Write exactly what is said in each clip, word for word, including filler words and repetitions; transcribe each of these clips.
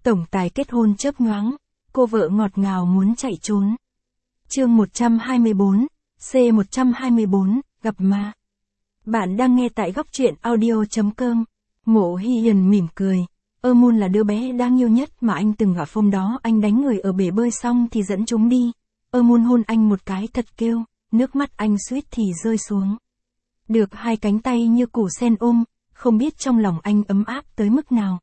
Tổng tài kết hôn chớp nhoáng, cô vợ ngọt ngào muốn chạy trốn. Chương một trăm hai mươi bốn, C một trăm hai mươi bốn, gặp ma. Bạn đang nghe tại góc truyện audio chấm com. Mộ Hy Hiền mỉm cười. Ermun là đứa bé đáng yêu nhất mà anh từng gặp. Hôm đó anh đánh người ở bể bơi xong thì dẫn chúng đi. Ermun hôn anh một cái thật kêu, nước mắt anh suýt thì rơi xuống. Được hai cánh tay như củ sen ôm, không biết trong lòng anh ấm áp tới mức nào.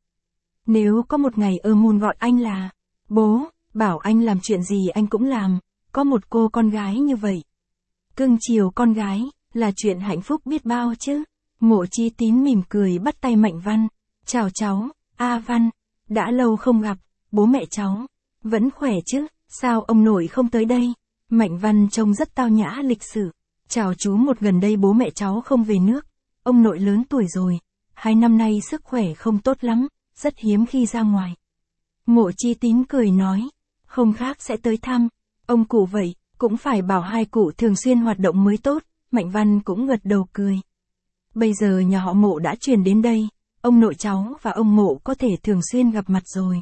Nếu có một ngày Ermun gọi anh là bố, bảo anh làm chuyện gì anh cũng làm, có một cô con gái như vậy. Cưng chiều con gái, là chuyện hạnh phúc biết bao chứ. Mộ Chí Tín mỉm cười bắt tay Mạnh Văn. Chào cháu, A Văn, đã lâu không gặp, bố mẹ cháu, vẫn khỏe chứ, sao ông nội không tới đây? Mạnh Văn trông rất tao nhã lịch sự. Chào chú, một gần đây bố mẹ cháu không về nước, ông nội lớn tuổi rồi, hai năm nay sức khỏe không tốt lắm, rất hiếm khi ra ngoài. Mộ Chí Tín cười nói, hôm khác sẽ tới thăm, ông cụ vậy, cũng phải bảo hai cụ thường xuyên hoạt động mới tốt. Mạnh Văn cũng gật đầu cười. Bây giờ nhà họ Mộ đã chuyển đến đây, ông nội cháu và ông Mộ có thể thường xuyên gặp mặt rồi.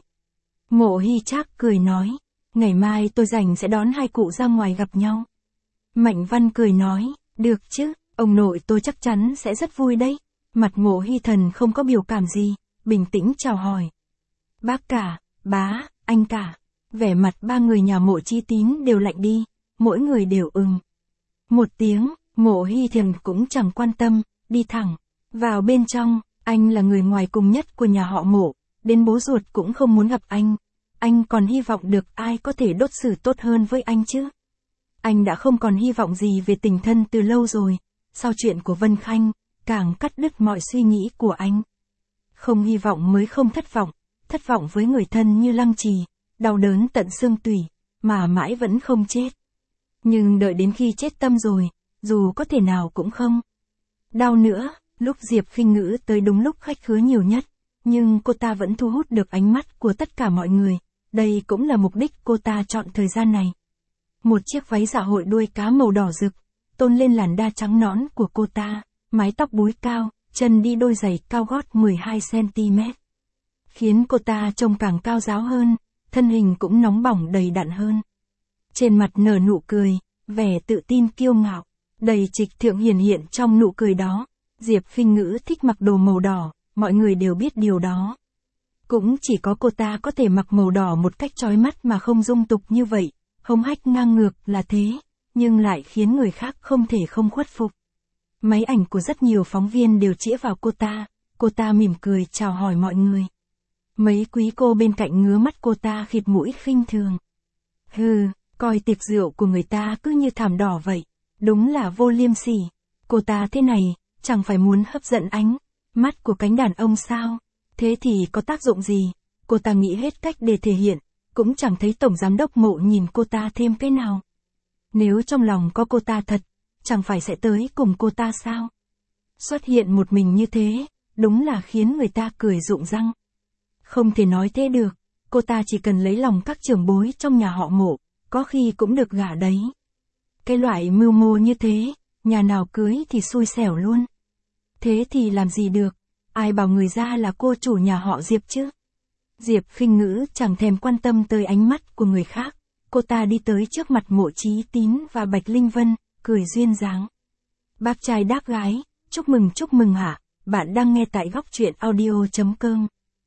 Mộ Hy Trác cười nói, ngày mai tôi rảnh sẽ đón hai cụ ra ngoài gặp nhau. Mạnh Văn cười nói, được chứ, ông nội tôi chắc chắn sẽ rất vui đấy. Mặt Mộ Hy Thần không có biểu cảm gì, bình tĩnh chào hỏi. Bác cả, bá, anh cả. Vẻ mặt ba người nhà Mộ Chí Tín đều lạnh đi, mỗi người đều ừm một tiếng. Mộ Hy Thần cũng chẳng quan tâm, đi thẳng vào bên trong. Anh là người ngoài cùng nhất của nhà họ Mộ, đến bố ruột cũng không muốn gặp anh. Anh còn hy vọng được ai có thể đối xử tốt hơn với anh chứ. Anh đã không còn hy vọng gì về tình thân từ lâu rồi, sau chuyện của Vân Khanh, càng cắt đứt mọi suy nghĩ của anh. Không hy vọng mới không thất vọng, thất vọng với người thân như Lăng Trì, đau đớn tận xương tủy, mà mãi vẫn không chết. Nhưng đợi đến khi chết tâm rồi, dù có thể nào cũng không đau nữa. Lúc Diệp Khinh Ngữ tới đúng lúc khách khứa nhiều nhất, nhưng cô ta vẫn thu hút được ánh mắt của tất cả mọi người, đây cũng là mục đích cô ta chọn thời gian này. Một chiếc váy dạ hội đuôi cá màu đỏ rực, tôn lên làn da trắng nõn của cô ta, mái tóc búi cao, chân đi đôi giày cao gót mười hai xăng ti mét. Khiến cô ta trông càng cao ráo hơn, thân hình cũng nóng bỏng đầy đặn hơn. Trên mặt nở nụ cười, vẻ tự tin kiêu ngạo, đầy trịch thượng hiển hiện trong nụ cười đó. Diệp Khinh Ngữ thích mặc đồ màu đỏ, mọi người đều biết điều đó. Cũng chỉ có cô ta có thể mặc màu đỏ một cách chói mắt mà không dung tục như vậy, hống hách ngang ngược là thế, nhưng lại khiến người khác không thể không khuất phục. Máy ảnh của rất nhiều phóng viên đều chĩa vào cô ta, cô ta mỉm cười chào hỏi mọi người. Mấy quý cô bên cạnh ngứa mắt cô ta khịt mũi khinh thường. Hừ, coi tiệc rượu của người ta cứ như thảm đỏ vậy, đúng là vô liêm sỉ. Cô ta thế này, chẳng phải muốn hấp dẫn ánh mắt của cánh đàn ông sao? Thế thì có tác dụng gì? Cô ta nghĩ hết cách để thể hiện, cũng chẳng thấy tổng giám đốc Mộ nhìn cô ta thêm cái nào. Nếu trong lòng có cô ta thật, chẳng phải sẽ tới cùng cô ta sao? Xuất hiện một mình như thế, đúng là khiến người ta cười rụng răng. Không thể nói thế được, cô ta chỉ cần lấy lòng các trưởng bối trong nhà họ Mộ, có khi cũng được gả đấy. Cái loại mưu mô như thế, nhà nào cưới thì xui xẻo luôn. Thế thì làm gì được, ai bảo người ra là cô chủ nhà họ Diệp chứ? Diệp Khinh Ngữ chẳng thèm quan tâm tới ánh mắt của người khác, cô ta đi tới trước mặt Mộ Chí Tín và Bạch Linh Vân, cười duyên dáng. Bác trai đáp gái, chúc mừng chúc mừng hả, bạn đang nghe tại góc truyện audio chấm com.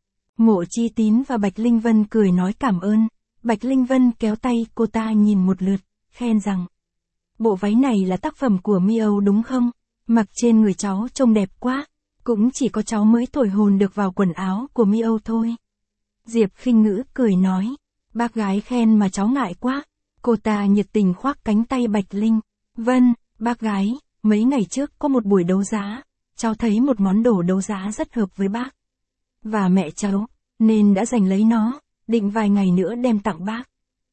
Mộ Chí Tín và Bạch Linh Vân cười nói cảm ơn, Bạch Linh Vân kéo tay cô ta nhìn một lượt, khen rằng, bộ váy này là tác phẩm của Mi Âu đúng không? Mặc trên người cháu trông đẹp quá, cũng chỉ có cháu mới thổi hồn được vào quần áo của Mi Âu thôi. Diệp Khinh Ngữ cười nói, bác gái khen mà cháu ngại quá. Cô ta nhiệt tình khoác cánh tay Bạch Linh Vân, bác gái, mấy ngày trước có một buổi đấu giá, cháu thấy một món đồ đấu giá rất hợp với bác và mẹ cháu, nên đã giành lấy nó, định vài ngày nữa đem tặng bác.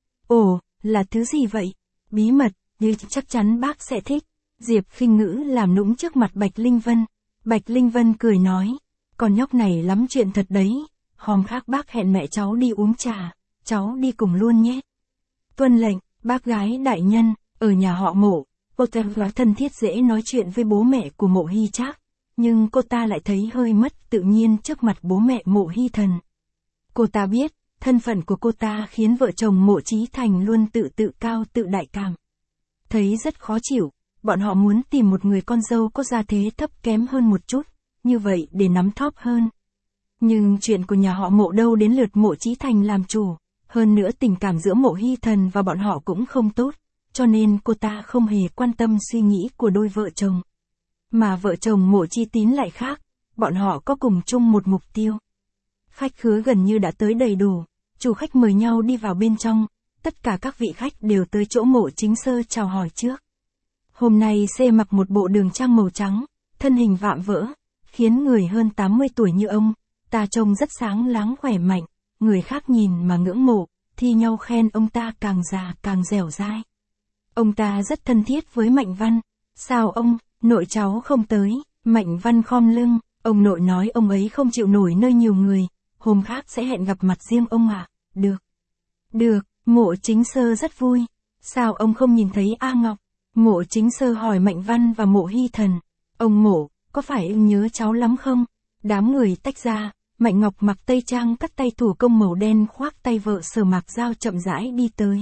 Ồ, là thứ gì vậy? Bí mật, nhưng chắc chắn bác sẽ thích. Diệp Khinh Ngữ làm nũng trước mặt Bạch Linh Vân. Bạch Linh Vân cười nói, con nhóc này lắm chuyện thật đấy, hôm khác bác hẹn mẹ cháu đi uống trà, cháu đi cùng luôn nhé. Tuân lệnh, bác gái đại nhân. Ở nhà họ Mộ, cô ta thân thiết dễ nói chuyện với bố mẹ của Mộ Hy Trác, nhưng cô ta lại thấy hơi mất tự nhiên trước mặt bố mẹ Mộ Hy Thần. Cô ta biết, Thân phận của cô ta khiến vợ chồng Mộ Chí Thành luôn tự tự cao tự đại cảm. Thấy rất khó chịu, bọn họ muốn tìm một người con dâu có gia thế thấp kém hơn một chút, như vậy để nắm thóp hơn. Nhưng chuyện của nhà họ Mộ đâu đến lượt Mộ Chí Thành làm chủ, hơn nữa tình cảm giữa Mộ Hy Thần và bọn họ cũng không tốt, cho nên cô ta không hề quan tâm suy nghĩ của đôi vợ chồng. Mà vợ chồng Mộ Chi Tín lại khác, bọn họ có cùng chung một mục tiêu. Khách khứa gần như đã tới đầy đủ, chủ khách mời nhau đi vào bên trong, tất cả các vị khách đều tới chỗ Mộ Chính Sơ chào hỏi trước. Hôm nay C mặc một bộ đường trang màu trắng, thân hình vạm vỡ, khiến người hơn tám mươi tuổi như ông, ta trông rất sáng láng khỏe mạnh, người khác nhìn mà ngưỡng mộ, thi nhau khen ông ta càng già càng dẻo dai. Ông ta rất thân thiết với Mạnh Văn, sao ông, nội cháu không tới, Mạnh Văn khom lưng, ông nội nói ông ấy không chịu nổi nơi nhiều người, hôm khác sẽ hẹn gặp mặt riêng ông ạ, à? Được. Được, Mộ Chính Sơ rất vui, sao ông không nhìn thấy A Ngọc? Mộ Chính Sơ hỏi Mạnh Văn và Mộ Hy Thần, ông Mộ, có phải ông nhớ cháu lắm không? Đám người tách ra, Mạnh Ngọc mặc tây trang cắt tay thủ công màu đen khoác tay vợ Sở Mạc Giao chậm rãi đi tới.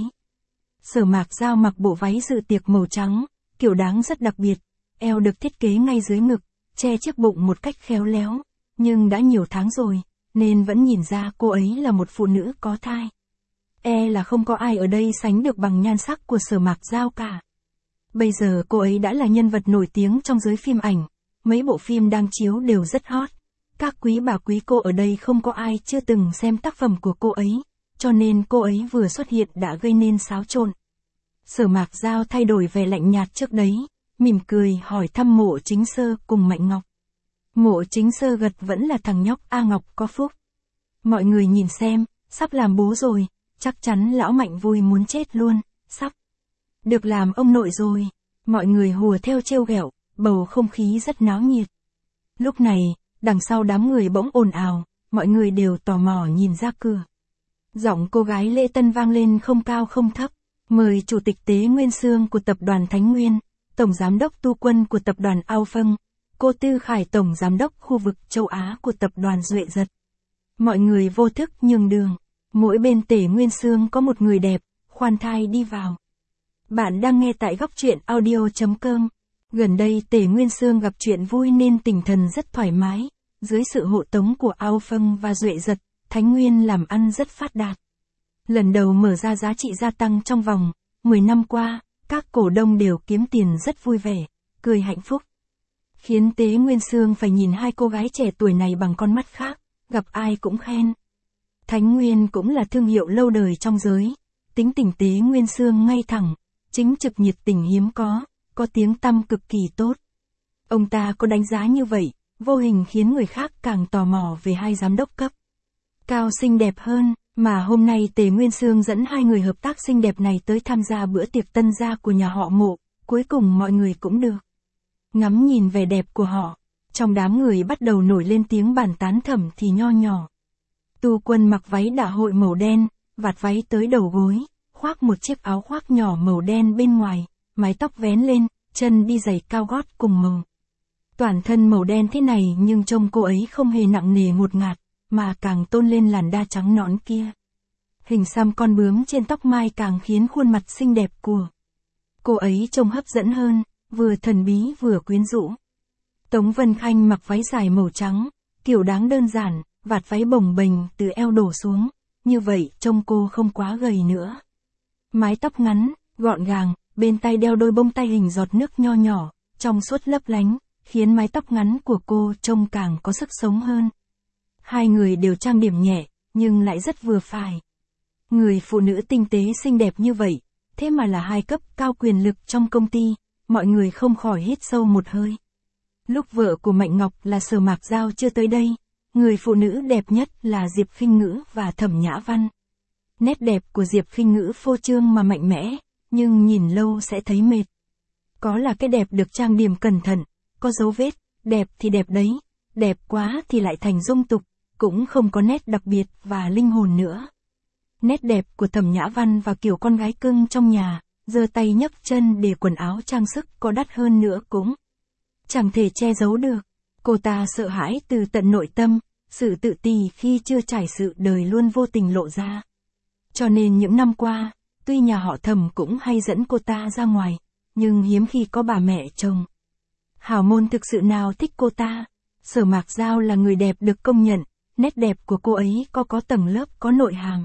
Sở Mạc Giao mặc bộ váy dự tiệc màu trắng, kiểu dáng rất đặc biệt, eo được thiết kế ngay dưới ngực, che chiếc bụng một cách khéo léo, nhưng đã nhiều tháng rồi, nên vẫn nhìn ra cô ấy là một phụ nữ có thai. E là không có ai ở đây sánh được bằng nhan sắc của Sở Mạc Giao cả. Bây giờ cô ấy đã là nhân vật nổi tiếng trong giới phim ảnh, mấy bộ phim đang chiếu đều rất hot. Các quý bà quý cô ở đây không có ai chưa từng xem tác phẩm của cô ấy, cho nên cô ấy vừa xuất hiện đã gây nên xáo trộn. Sở Mạc Giao thay đổi vẻ lạnh nhạt trước đấy, mỉm cười hỏi thăm Mộ Chính Sơ cùng Mạnh Ngọc. Mộ Chính Sơ gật vẫn là thằng nhóc A Ngọc có phúc. Mọi người nhìn xem, sắp làm bố rồi, chắc chắn lão Mạnh vui muốn chết luôn, sắp được làm ông nội rồi. Mọi người hùa theo trêu ghẹo, bầu không khí rất náo nhiệt. Lúc này, đằng sau đám người bỗng ồn ào, mọi người đều tò mò nhìn ra cửa. Giọng cô gái lễ tân vang lên không cao không thấp, mời Chủ tịch Tế Nguyên Sương của tập đoàn Thánh Nguyên, Tổng Giám đốc Tu Quân của tập đoàn Ao Phân, cô Tư Khải Tổng Giám đốc khu vực châu Á của tập đoàn Duệ Giật. Mọi người vô thức nhường đường, mỗi bên Tế Nguyên Sương có một người đẹp, khoan thai đi vào. Bạn đang nghe tại góc truyện audio chấm com. Gần đây Tề Nguyên Sương gặp chuyện vui nên tinh thần rất thoải mái, dưới sự hộ tống của Ao Phân và Duệ Giật, Thánh Nguyên làm ăn rất phát đạt. Lần đầu mở ra giá trị gia tăng trong vòng mười năm qua, các cổ đông đều kiếm tiền rất vui vẻ, cười hạnh phúc. Khiến Tế Nguyên Sương phải nhìn hai cô gái trẻ tuổi này bằng con mắt khác, gặp ai cũng khen. Thánh Nguyên cũng là thương hiệu lâu đời trong giới, tính tình Tế Nguyên Sương ngay thẳng, chính trực nhiệt tình hiếm có, có tiếng tăm cực kỳ tốt. Ông ta có đánh giá như vậy, vô hình khiến người khác càng tò mò về hai giám đốc cấp cao xinh đẹp hơn, mà hôm nay Tề Nguyên Sương dẫn hai người hợp tác xinh đẹp này tới tham gia bữa tiệc tân gia của nhà họ Mộ, cuối cùng mọi người cũng được ngắm nhìn vẻ đẹp của họ. Trong đám người bắt đầu nổi lên tiếng bàn tán thầm thì nho nhỏ. Tu Quân mặc váy đả hội màu đen, vạt váy tới đầu gối, khoác một chiếc áo khoác nhỏ màu đen bên ngoài, mái tóc vén lên, chân đi giày cao gót cùng màu. Toàn thân màu đen thế này nhưng trông cô ấy không hề nặng nề ngột ngạt, mà càng tôn lên làn da trắng nõn kia. Hình xăm con bướm trên tóc mai càng khiến khuôn mặt xinh đẹp của cô ấy trông hấp dẫn hơn, vừa thần bí vừa quyến rũ. Tống Vân Khanh mặc váy dài màu trắng, kiểu dáng đơn giản, vạt váy bồng bềnh từ eo đổ xuống, như vậy trông cô không quá gầy nữa. Mái tóc ngắn, gọn gàng, bên tay đeo đôi bông tai hình giọt nước nho nhỏ, trong suốt lấp lánh, khiến mái tóc ngắn của cô trông càng có sức sống hơn. Hai người đều trang điểm nhẹ, nhưng lại rất vừa phải. Người phụ nữ tinh tế xinh đẹp như vậy, thế mà là hai cấp cao quyền lực trong công ty, mọi người không khỏi hít sâu một hơi. Lúc vợ của Mạnh Ngọc là Sở Mạc Giao chưa tới đây, người phụ nữ đẹp nhất là Diệp Khinh Ngữ và Thẩm Nhã Văn. Nét đẹp của Diệp Khinh Ngữ phô trương mà mạnh mẽ, nhưng nhìn lâu sẽ thấy mệt. Có là cái đẹp được trang điểm cẩn thận, có dấu vết, đẹp thì đẹp đấy, đẹp quá thì lại thành dung tục, cũng không có nét đặc biệt và linh hồn nữa. Nét đẹp của Thẩm Nhã Văn và kiểu con gái cưng trong nhà, giơ tay nhấc chân để quần áo trang sức có đắt hơn nữa cũng chẳng thể che giấu được. Cô ta sợ hãi từ tận nội tâm, sự tự ti khi chưa trải sự đời luôn vô tình lộ ra. Cho nên những năm qua, tuy nhà họ Thẩm cũng hay dẫn cô ta ra ngoài, nhưng hiếm khi có bà mẹ chồng hảo môn thực sự nào thích cô ta. Sở Mạc Giao là người đẹp được công nhận, nét đẹp của cô ấy có có tầng lớp có nội hàm.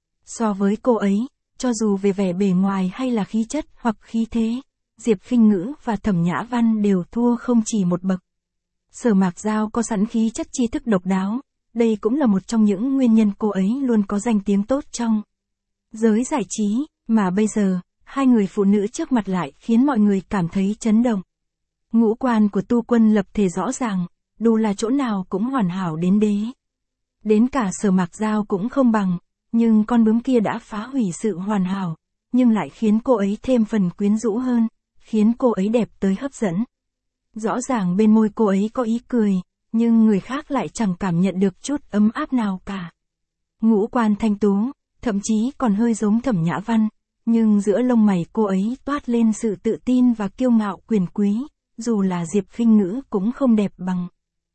So với cô ấy, cho dù về vẻ bề ngoài hay là khí chất hoặc khí thế, Diệp Khinh Ngữ và Thẩm Nhã Văn đều thua không chỉ một bậc. Sở Mạc Giao có sẵn khí chất tri thức độc đáo, đây cũng là một trong những nguyên nhân cô ấy luôn có danh tiếng tốt trong giới giải trí, mà bây giờ, hai người phụ nữ trước mặt lại khiến mọi người cảm thấy chấn động. Ngũ quan của Tu Quân lập thể rõ ràng, dù là chỗ nào cũng hoàn hảo đến đế. Đến cả Sở Mạc Giao cũng không bằng, nhưng con bướm kia đã phá hủy sự hoàn hảo, nhưng lại khiến cô ấy thêm phần quyến rũ hơn, khiến cô ấy đẹp tới hấp dẫn. Rõ ràng bên môi cô ấy có ý cười, nhưng người khác lại chẳng cảm nhận được chút ấm áp nào cả. Ngũ quan thanh tú, thậm chí còn hơi giống Thẩm Nhã Văn, nhưng giữa lông mày cô ấy toát lên sự tự tin và kiêu ngạo quyền quý, dù là Diệp Khinh Ngữ cũng không đẹp bằng.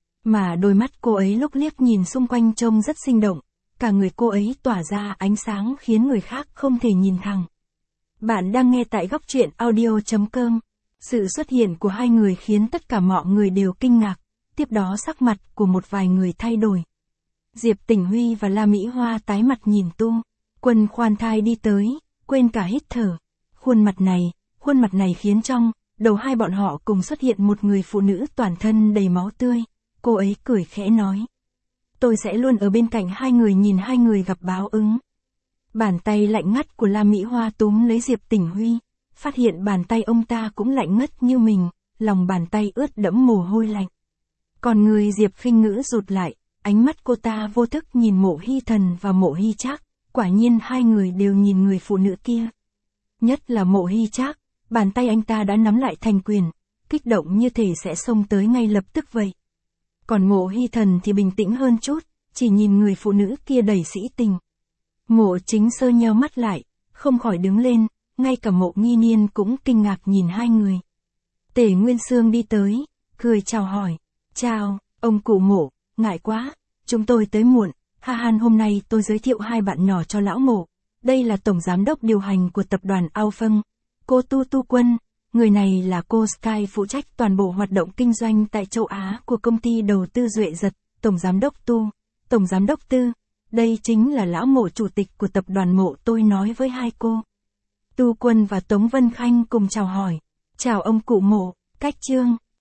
Mà đôi mắt cô ấy lúc liếc nhìn xung quanh trông rất sinh động, cả người cô ấy tỏa ra ánh sáng khiến người khác không thể nhìn thẳng. Bạn đang nghe tại góc truyện audio chấm com. Sự xuất hiện của hai người khiến tất cả mọi người đều kinh ngạc, tiếp đó sắc mặt của một vài người thay đổi. Diệp Tĩnh Huy và La Mỹ Hoa tái mặt nhìn Tu Quân khoan thai đi tới, quên cả hít thở. Khuôn mặt này, khuôn mặt này khiến trong đầu hai bọn họ cùng xuất hiện một người phụ nữ toàn thân đầy máu tươi. Cô ấy cười khẽ nói: tôi sẽ luôn ở bên cạnh hai người nhìn hai người gặp báo ứng. Bàn tay lạnh ngắt của La Mỹ Hoa túm lấy Diệp Tĩnh Huy, phát hiện bàn tay ông ta cũng lạnh ngắt như mình, lòng bàn tay ướt đẫm mồ hôi lạnh. Còn người Diệp Khinh Ngữ rụt lại, ánh mắt cô ta vô thức nhìn Mộ Hy Thần và Mộ Hy Trác, quả nhiên hai người đều nhìn người phụ nữ kia. Nhất là Mộ Hy Trác, bàn tay anh ta đã nắm lại thành quyền, kích động như thể sẽ xông tới ngay lập tức vậy. Còn Mộ Hy Thần thì bình tĩnh hơn chút, chỉ nhìn người phụ nữ kia đầy sĩ tình. Mộ Chính Sơ nheo mắt lại, không khỏi đứng lên, ngay cả Mộ Nghi Niên cũng kinh ngạc nhìn hai người. Tề Nguyên Sương đi tới, cười chào hỏi: chào, ông cụ Mộ, ngại quá, chúng tôi tới muộn, ha han hôm nay tôi giới thiệu hai bạn nhỏ cho lão Mộ. Đây là tổng giám đốc điều hành của tập đoàn Ao Phân, cô Tu Tu Quân. Người này là cô Sky, phụ trách toàn bộ hoạt động kinh doanh tại châu Á của công ty đầu tư Duệ Giật. Tổng giám đốc Tu, tổng giám đốc Tư, đây chính là lão Mộ chủ tịch của tập đoàn Mộ. Tôi nói với hai cô. Tu Quân và Tống Vân Khanh cùng chào hỏi: chào ông cụ Mộ, cách chương.